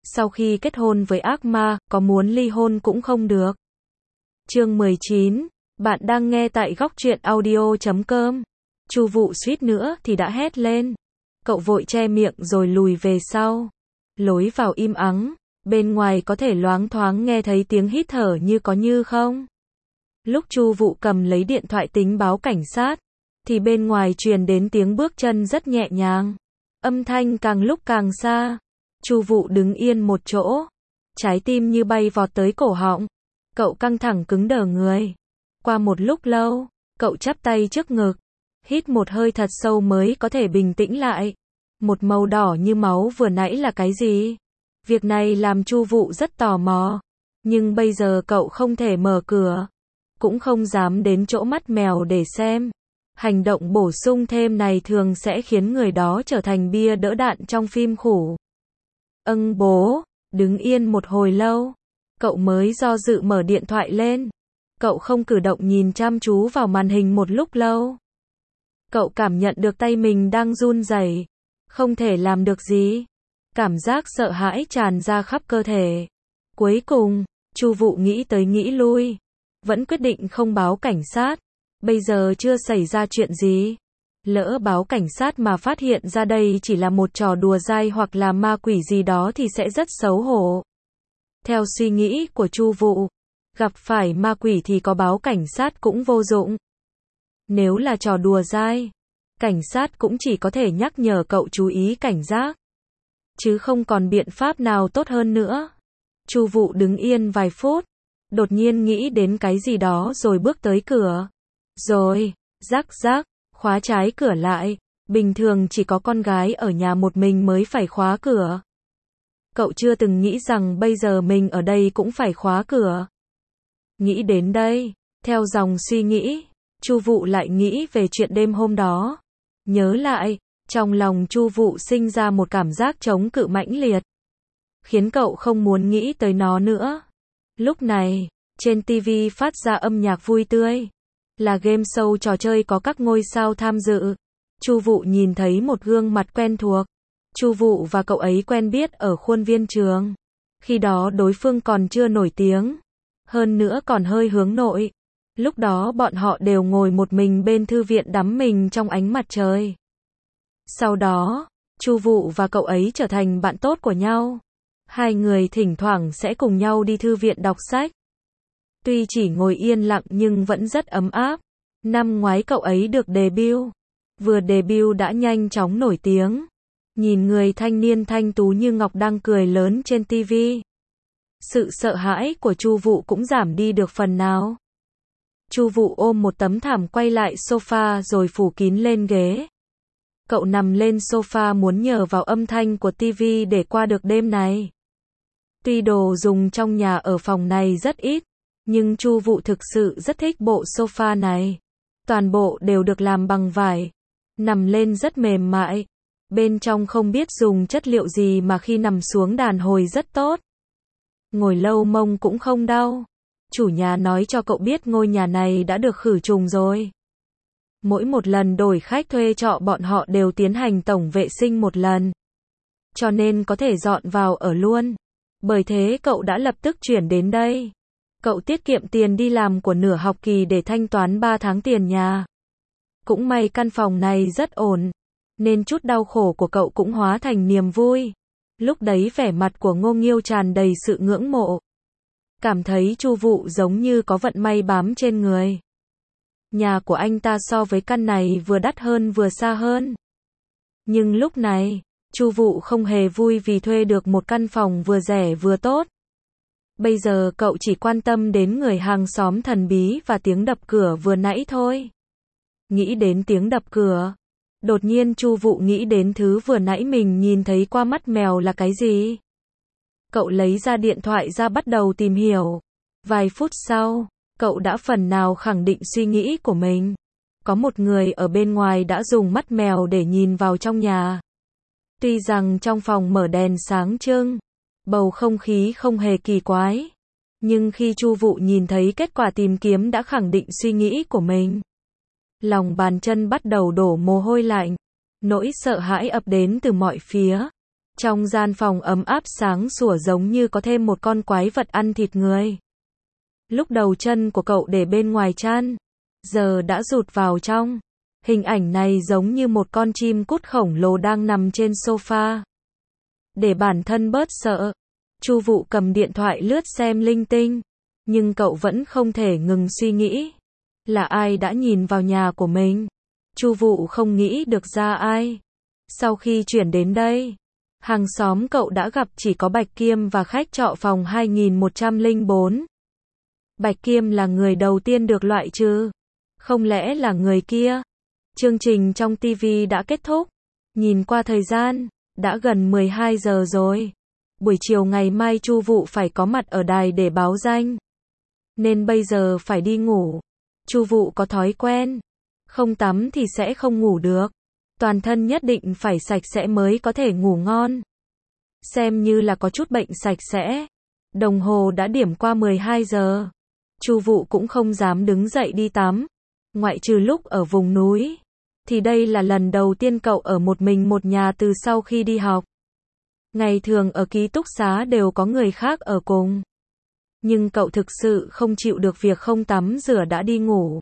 Sau khi kết hôn với ác ma, có muốn ly hôn cũng không được. Chương 19, bạn đang nghe tại góc truyện audio.com. Chu Vụ suýt nữa thì đã hét lên. Cậu vội che miệng rồi lùi về sau. Lối vào im ắng, bên ngoài có thể loáng thoáng nghe thấy tiếng hít thở như có như không. Lúc Chu Vụ cầm lấy điện thoại tính báo cảnh sát, thì bên ngoài truyền đến tiếng bước chân rất nhẹ nhàng. Âm thanh càng lúc càng xa. Chu Vụ đứng yên một chỗ, trái tim như bay vọt tới cổ họng. Cậu căng thẳng cứng đờ người. Qua một lúc lâu, cậu chắp tay trước ngực, hít một hơi thật sâu mới có thể bình tĩnh lại. Một màu đỏ như máu vừa nãy là cái gì? Việc này làm Chu Vụ rất tò mò, nhưng bây giờ cậu không thể mở cửa, cũng không dám đến chỗ mắt mèo để xem. Hành động bổ sung thêm này thường sẽ khiến người đó trở thành bia đỡ đạn trong phim khủ. Bố, đứng yên một hồi lâu, cậu mới do dự mở điện thoại lên. Cậu không cử động nhìn chăm chú vào màn hình một lúc lâu. Cậu cảm nhận được tay mình đang run rẩy, không thể làm được gì. Cảm giác sợ hãi tràn ra khắp cơ thể. Cuối cùng, Chu Vụ nghĩ tới nghĩ lui, vẫn quyết định không báo cảnh sát. Bây giờ chưa xảy ra chuyện gì. Lỡ báo cảnh sát mà phát hiện ra đây chỉ là một trò đùa dai hoặc là ma quỷ gì đó thì sẽ rất xấu hổ. Theo suy nghĩ của Chu Vụ, gặp phải ma quỷ thì có báo cảnh sát cũng vô dụng. Nếu là trò đùa dai, cảnh sát cũng chỉ có thể nhắc nhở cậu chú ý cảnh giác, chứ không còn biện pháp nào tốt hơn nữa. Chu Vụ đứng yên vài phút, đột nhiên nghĩ đến cái gì đó rồi bước tới cửa. Rồi, rắc rắc, khóa trái cửa lại. Bình thường chỉ có con gái ở nhà một mình mới phải khóa cửa. Cậu chưa từng nghĩ rằng bây giờ mình ở đây cũng phải khóa cửa. Nghĩ đến đây, theo dòng suy nghĩ, Chu Vụ lại nghĩ về chuyện đêm hôm đó. Nhớ lại, trong lòng Chu Vụ sinh ra một cảm giác chống cự mãnh liệt, khiến cậu không muốn nghĩ tới nó nữa. Lúc này, trên TV phát ra âm nhạc vui tươi. Là game show trò chơi có các ngôi sao tham dự. Chu Vụ nhìn thấy một gương mặt quen thuộc. Chu Vụ và cậu ấy quen biết ở khuôn viên trường. Khi đó đối phương còn chưa nổi tiếng, hơn nữa còn hơi hướng nội. Lúc đó bọn họ đều ngồi một mình bên thư viện đắm mình trong ánh mặt trời. Sau đó, Chu Vụ và cậu ấy trở thành bạn tốt của nhau. Hai người thỉnh thoảng sẽ cùng nhau đi thư viện đọc sách. Tuy chỉ ngồi yên lặng nhưng vẫn rất ấm áp. Năm ngoái cậu ấy được debut. Vừa debut đã nhanh chóng nổi tiếng. Nhìn người thanh niên thanh tú như ngọc đang cười lớn trên TV. Sự sợ hãi của Chu Vụ cũng giảm đi được phần nào. Chu Vụ ôm một tấm thảm quay lại sofa rồi phủ kín lên ghế. Cậu nằm lên sofa muốn nhờ vào âm thanh của TV để qua được đêm này. Tuy đồ dùng trong nhà ở phòng này rất ít, nhưng Chu Vụ thực sự rất thích bộ sofa này. Toàn bộ đều được làm bằng vải, nằm lên rất mềm mại. Bên trong không biết dùng chất liệu gì mà khi nằm xuống đàn hồi rất tốt. Ngồi lâu mông cũng không đau. Chủ nhà nói cho cậu biết ngôi nhà này đã được khử trùng rồi. Mỗi một lần đổi khách thuê trọ bọn họ đều tiến hành tổng vệ sinh một lần, cho nên có thể dọn vào ở luôn. Bởi thế cậu đã lập tức chuyển đến đây. Cậu tiết kiệm tiền đi làm của nửa học kỳ để thanh toán 3 tháng tiền nhà. Cũng may căn phòng này rất ổn, nên chút đau khổ của cậu cũng hóa thành niềm vui. Lúc đấy vẻ mặt của Ngô Nghiêu tràn đầy sự ngưỡng mộ. Cảm thấy Chu Vụ giống như có vận may bám trên người. Nhà của anh ta so với căn này vừa đắt hơn vừa xa hơn. Nhưng lúc này, Chu Vụ không hề vui vì thuê được một căn phòng vừa rẻ vừa tốt. Bây giờ cậu chỉ quan tâm đến người hàng xóm thần bí và tiếng đập cửa vừa nãy thôi. Nghĩ đến tiếng đập cửa, đột nhiên Chu Vụ nghĩ đến thứ vừa nãy mình nhìn thấy qua mắt mèo là cái gì. Cậu lấy ra điện thoại ra bắt đầu tìm hiểu. Vài phút sau, cậu đã phần nào khẳng định suy nghĩ của mình. Có một người ở bên ngoài đã dùng mắt mèo để nhìn vào trong nhà. Tuy rằng trong phòng mở đèn sáng trưng, bầu không khí không hề kỳ quái, nhưng khi Chu Vụ nhìn thấy kết quả tìm kiếm đã khẳng định suy nghĩ của mình. Lòng bàn chân bắt đầu đổ mồ hôi lạnh, nỗi sợ hãi ập đến từ mọi phía. Trong gian phòng ấm áp sáng sủa giống như có thêm một con quái vật ăn thịt người. Lúc đầu chân của cậu để bên ngoài chăn, giờ đã rụt vào trong. Hình ảnh này giống như một con chim cút khổng lồ đang nằm trên sofa. Để bản thân bớt sợ, Chu Vụ cầm điện thoại lướt xem linh tinh, nhưng cậu vẫn không thể ngừng suy nghĩ. Là ai đã nhìn vào nhà của mình? Chu Vụ không nghĩ được ra ai. Sau khi chuyển đến đây, hàng xóm cậu đã gặp chỉ có Bạch Kiêm và khách trọ phòng 2104. Bạch Kiêm là người đầu tiên được loại trừ. Không lẽ là người kia? Chương trình trong TV đã kết thúc. Nhìn qua thời gian, đã gần 12 giờ rồi. Buổi chiều ngày mai Chu Vụ phải có mặt ở đài để báo danh. Nên bây giờ phải đi ngủ. Chu Vụ có thói quen, không tắm thì sẽ không ngủ được. Toàn thân nhất định phải sạch sẽ mới có thể ngủ ngon. Xem như là có chút bệnh sạch sẽ. Đồng hồ đã điểm qua 12 giờ. Chu Vụ cũng không dám đứng dậy đi tắm. Ngoại trừ lúc ở vùng núi. Thì đây là lần đầu tiên cậu ở một mình một nhà từ sau khi đi học. Ngày thường ở ký túc xá đều có người khác ở cùng. Nhưng cậu thực sự không chịu được việc không tắm rửa đã đi ngủ.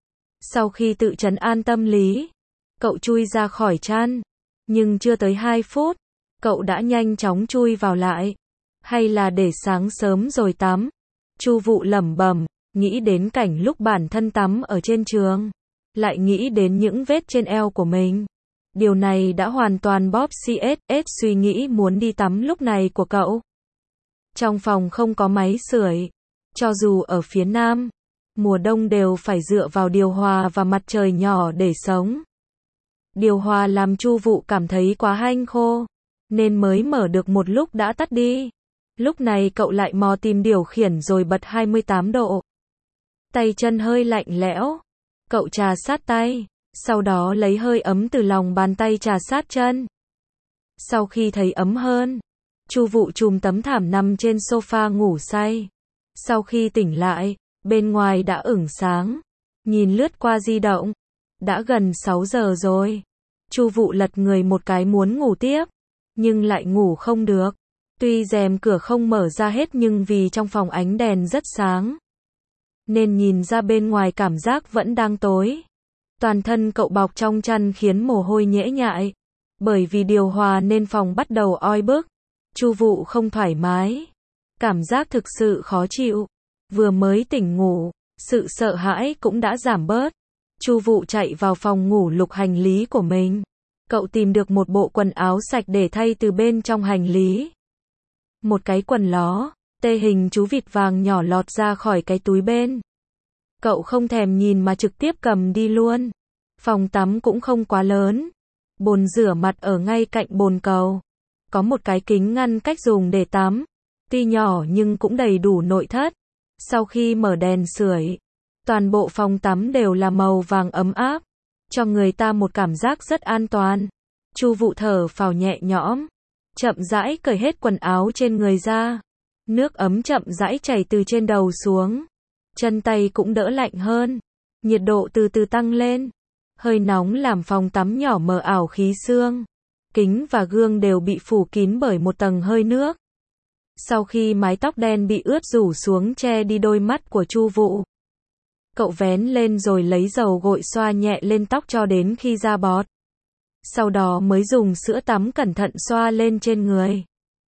Sau khi tự trấn an tâm lý, cậu chui ra khỏi chăn. Nhưng chưa tới 2 phút, cậu đã nhanh chóng chui vào lại. Hay là để sáng sớm rồi tắm? Chu Vụ lẩm bẩm, nghĩ đến cảnh lúc bản thân tắm ở trên trường. Lại nghĩ đến những vết trên eo của mình. Điều này đã hoàn toàn bóp CSS suy nghĩ muốn đi tắm lúc này của cậu. Trong phòng không có máy sưởi. Cho dù ở phía Nam, mùa đông đều phải dựa vào điều hòa và mặt trời nhỏ để sống. Điều hòa làm Chu Vụ cảm thấy quá hanh khô, nên mới mở được một lúc đã tắt đi. Lúc này cậu lại mò tìm điều khiển rồi bật 28 độ. Tay chân hơi lạnh lẽo. Cậu trà sát tay, sau đó lấy hơi ấm từ lòng bàn tay trà sát chân. Sau khi thấy ấm hơn, Chu Vụ chùm tấm thảm nằm trên sofa ngủ say. Sau khi tỉnh lại, bên ngoài đã ửng sáng. Nhìn lướt qua di động, đã gần 6 giờ rồi. Chu Vụ lật người một cái muốn ngủ tiếp, nhưng lại ngủ không được. Tuy rèm cửa không mở ra hết nhưng vì trong phòng ánh đèn rất sáng, nên nhìn ra bên ngoài cảm giác vẫn đang tối. Toàn thân cậu bọc trong chăn khiến mồ hôi nhễ nhại. Bởi vì điều hòa nên phòng bắt đầu oi bức. Chu Vụ không thoải mái. Cảm giác thực sự khó chịu. Vừa mới tỉnh ngủ, sự sợ hãi cũng đã giảm bớt. Chu Vụ chạy vào phòng ngủ lục hành lý của mình. Cậu tìm được một bộ quần áo sạch để thay từ bên trong hành lý. Một cái quần ló, tê hình chú vịt vàng nhỏ lọt ra khỏi cái túi bên. Cậu không thèm nhìn mà trực tiếp cầm đi luôn. Phòng tắm cũng không quá lớn. Bồn rửa mặt ở ngay cạnh bồn cầu. Có một cái kính ngăn cách dùng để tắm. Tuy nhỏ nhưng cũng đầy đủ nội thất. Sau khi mở đèn sưởi, toàn bộ phòng tắm đều là màu vàng ấm áp, cho người ta một cảm giác rất an toàn. Chu Vụ thở phào nhẹ nhõm, chậm rãi cởi hết quần áo trên người ra. Nước ấm chậm rãi chảy từ trên đầu xuống. Chân tay cũng đỡ lạnh hơn. Nhiệt độ từ từ tăng lên. Hơi nóng làm phòng tắm nhỏ mờ ảo khí sương. Kính và gương đều bị phủ kín bởi một tầng hơi nước. Sau khi mái tóc đen bị ướt rủ xuống che đi đôi mắt của Chu Vụ, cậu vén lên rồi lấy dầu gội xoa nhẹ lên tóc cho đến khi ra bọt. Sau đó mới dùng sữa tắm cẩn thận xoa lên trên người.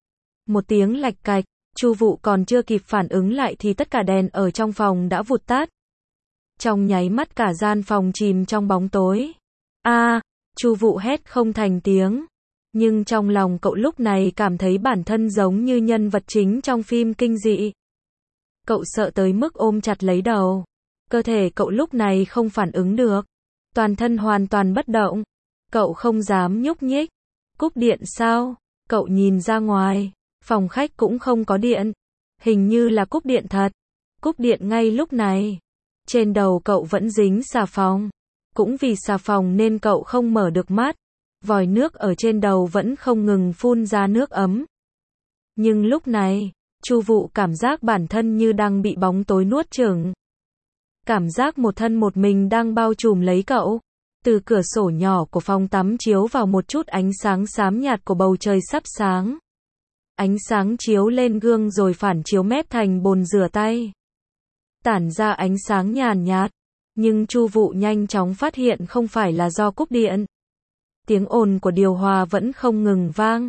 Một tiếng lạch cạch, Chu Vụ còn chưa kịp phản ứng lại thì tất cả đèn ở trong phòng đã vụt tắt. Trong nháy mắt cả gian phòng chìm trong bóng tối. Chu Vụ hét không thành tiếng. Nhưng trong lòng cậu lúc này cảm thấy bản thân giống như nhân vật chính trong phim kinh dị. Cậu sợ tới mức ôm chặt lấy đầu. Cơ thể cậu lúc này không phản ứng được. Toàn thân hoàn toàn bất động. Cậu không dám nhúc nhích. Cúp điện sao? Cậu nhìn ra ngoài. Phòng khách cũng không có điện. Hình như là cúp điện thật. Cúp điện ngay lúc này. Trên đầu cậu vẫn dính xà phòng. Cũng vì xà phòng nên cậu không mở được mắt. Vòi nước ở trên đầu vẫn không ngừng phun ra nước ấm. Nhưng lúc này, Chu Vụ cảm giác bản thân như đang bị bóng tối nuốt chửng. Cảm giác một thân một mình đang bao trùm lấy cậu. Từ cửa sổ nhỏ của phòng tắm chiếu vào một chút ánh sáng xám nhạt của bầu trời sắp sáng. Ánh sáng chiếu lên gương rồi phản chiếu mép thành bồn rửa tay. Tản ra ánh sáng nhàn nhạt, nhưng Chu Vụ nhanh chóng phát hiện không phải là do cúp điện. Tiếng ồn của điều hòa vẫn không ngừng vang.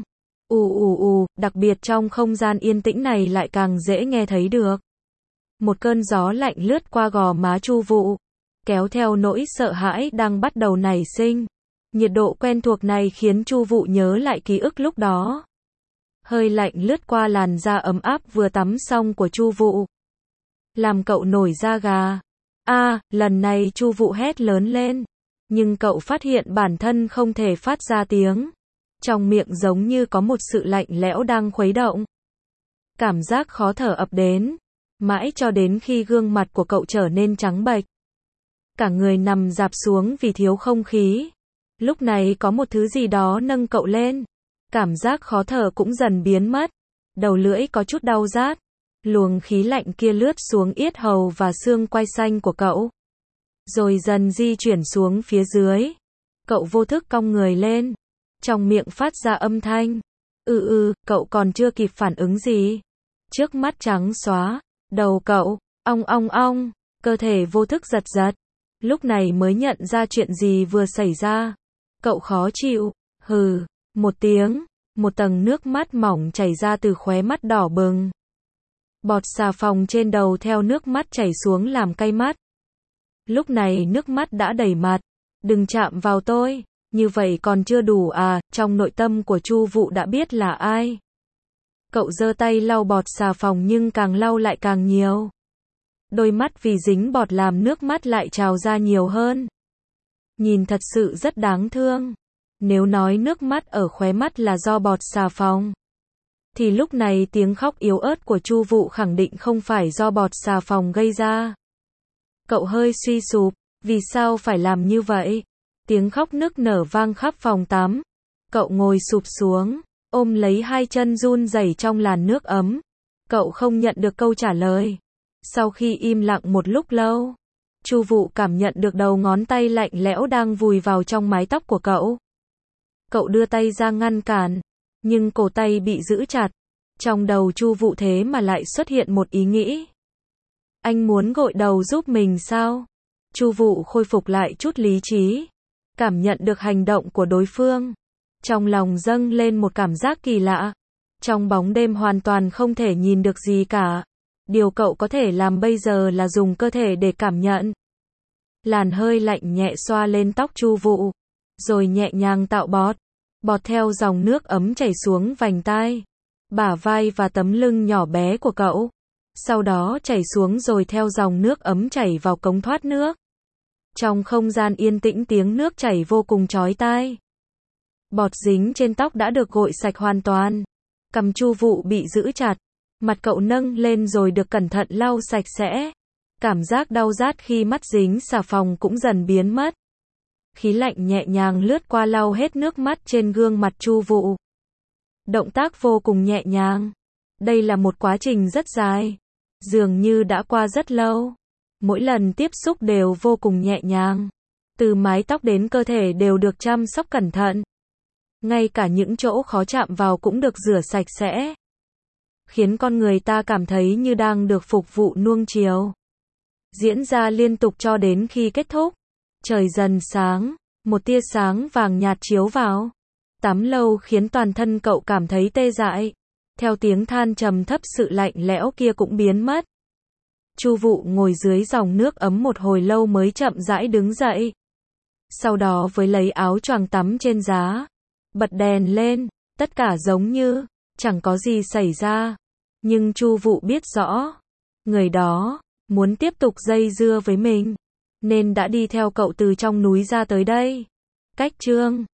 Đặc biệt trong không gian yên tĩnh này lại càng dễ nghe thấy được. Một cơn gió lạnh lướt qua gò má Chu Vụ, kéo theo nỗi sợ hãi đang bắt đầu nảy sinh. Nhiệt độ quen thuộc này khiến Chu Vụ nhớ lại ký ức lúc đó. Hơi lạnh lướt qua làn da ấm áp vừa tắm xong của Chu Vụ, làm cậu nổi da gà. Lần này Chu Vụ hét lớn lên, nhưng cậu phát hiện bản thân không thể phát ra tiếng. Trong miệng giống như có một sự lạnh lẽo đang khuấy động. Cảm giác khó thở ập đến, mãi cho đến khi gương mặt của cậu trở nên trắng bệch. Cả người nằm rạp xuống vì thiếu không khí. Lúc này có một thứ gì đó nâng cậu lên. Cảm giác khó thở cũng dần biến mất. Đầu lưỡi có chút đau rát. Luồng khí lạnh kia lướt xuống yết hầu và xương quai xanh của cậu, rồi dần di chuyển xuống phía dưới. Cậu vô thức cong người lên, trong miệng phát ra âm thanh. Cậu còn chưa kịp phản ứng gì. Trước mắt trắng xóa, đầu cậu, ong, cơ thể vô thức giật giật. Lúc này mới nhận ra chuyện gì vừa xảy ra. Cậu khó chịu, một tiếng, một tầng nước mắt mỏng chảy ra từ khóe mắt đỏ bừng. Bọt xà phòng trên đầu theo nước mắt chảy xuống làm cay mắt. Lúc này nước mắt đã đầy mặt. Đừng chạm vào tôi, như vậy còn chưa đủ à, trong nội tâm của Chu Vụ đã biết là ai. Cậu giơ tay lau bọt xà phòng nhưng càng lau lại càng nhiều. Đôi mắt vì dính bọt làm nước mắt lại trào ra nhiều hơn. Nhìn thật sự rất đáng thương. Nếu nói nước mắt ở khóe mắt là do bọt xà phòng, thì lúc này tiếng khóc yếu ớt của Chu Vụ khẳng định không phải do bọt xà phòng gây ra. Cậu hơi suy sụp, vì sao phải làm như vậy? Tiếng khóc nức nở vang khắp phòng tắm. Cậu ngồi sụp xuống, ôm lấy hai chân run rẩy trong làn nước ấm. Cậu không nhận được câu trả lời. Sau khi im lặng một lúc lâu, Chu Vụ cảm nhận được đầu ngón tay lạnh lẽo đang vùi vào trong mái tóc của cậu. Cậu đưa tay ra ngăn cản, nhưng cổ tay bị giữ chặt. Trong đầu Chu Vụ thế mà lại xuất hiện một ý nghĩ. Anh muốn gội đầu giúp mình sao? Chu Vụ khôi phục lại chút lý trí, cảm nhận được hành động của đối phương. Trong lòng dâng lên một cảm giác kỳ lạ. Trong bóng đêm hoàn toàn không thể nhìn được gì cả. Điều cậu có thể làm bây giờ là dùng cơ thể để cảm nhận. Làn hơi lạnh nhẹ xoa lên tóc Chu Vụ, rồi nhẹ nhàng tạo bọt. Bọt theo dòng nước ấm chảy xuống vành tai, bả vai và tấm lưng nhỏ bé của cậu. Sau đó chảy xuống rồi theo dòng nước ấm chảy vào cống thoát nước. Trong không gian yên tĩnh tiếng nước chảy vô cùng chói tai. Bọt dính trên tóc đã được gội sạch hoàn toàn. Cằm Chu Vụ bị giữ chặt. Mặt cậu nâng lên rồi được cẩn thận lau sạch sẽ. Cảm giác đau rát khi mắt dính xà phòng cũng dần biến mất. Khí lạnh nhẹ nhàng lướt qua lau hết nước mắt trên gương mặt Chu Vụ. Động tác vô cùng nhẹ nhàng. Đây là một quá trình rất dài. Dường như đã qua rất lâu. Mỗi lần tiếp xúc đều vô cùng nhẹ nhàng. Từ mái tóc đến cơ thể đều được chăm sóc cẩn thận. Ngay cả những chỗ khó chạm vào cũng được rửa sạch sẽ. Khiến con người ta cảm thấy như đang được phục vụ nuông chiều. Diễn ra liên tục cho đến khi kết thúc. Trời dần sáng, một tia sáng vàng nhạt chiếu vào. Tắm lâu khiến toàn thân cậu cảm thấy tê dại. Theo tiếng than trầm thấp sự lạnh lẽo kia cũng biến mất. Chu Vụ ngồi dưới dòng nước ấm một hồi lâu mới chậm rãi đứng dậy. Sau đó với lấy áo choàng tắm trên giá, bật đèn lên, tất cả giống như chẳng có gì xảy ra. Nhưng Chu Vụ biết rõ, người đó muốn tiếp tục dây dưa với mình, nên đã đi theo cậu từ trong núi ra tới đây. Cách chương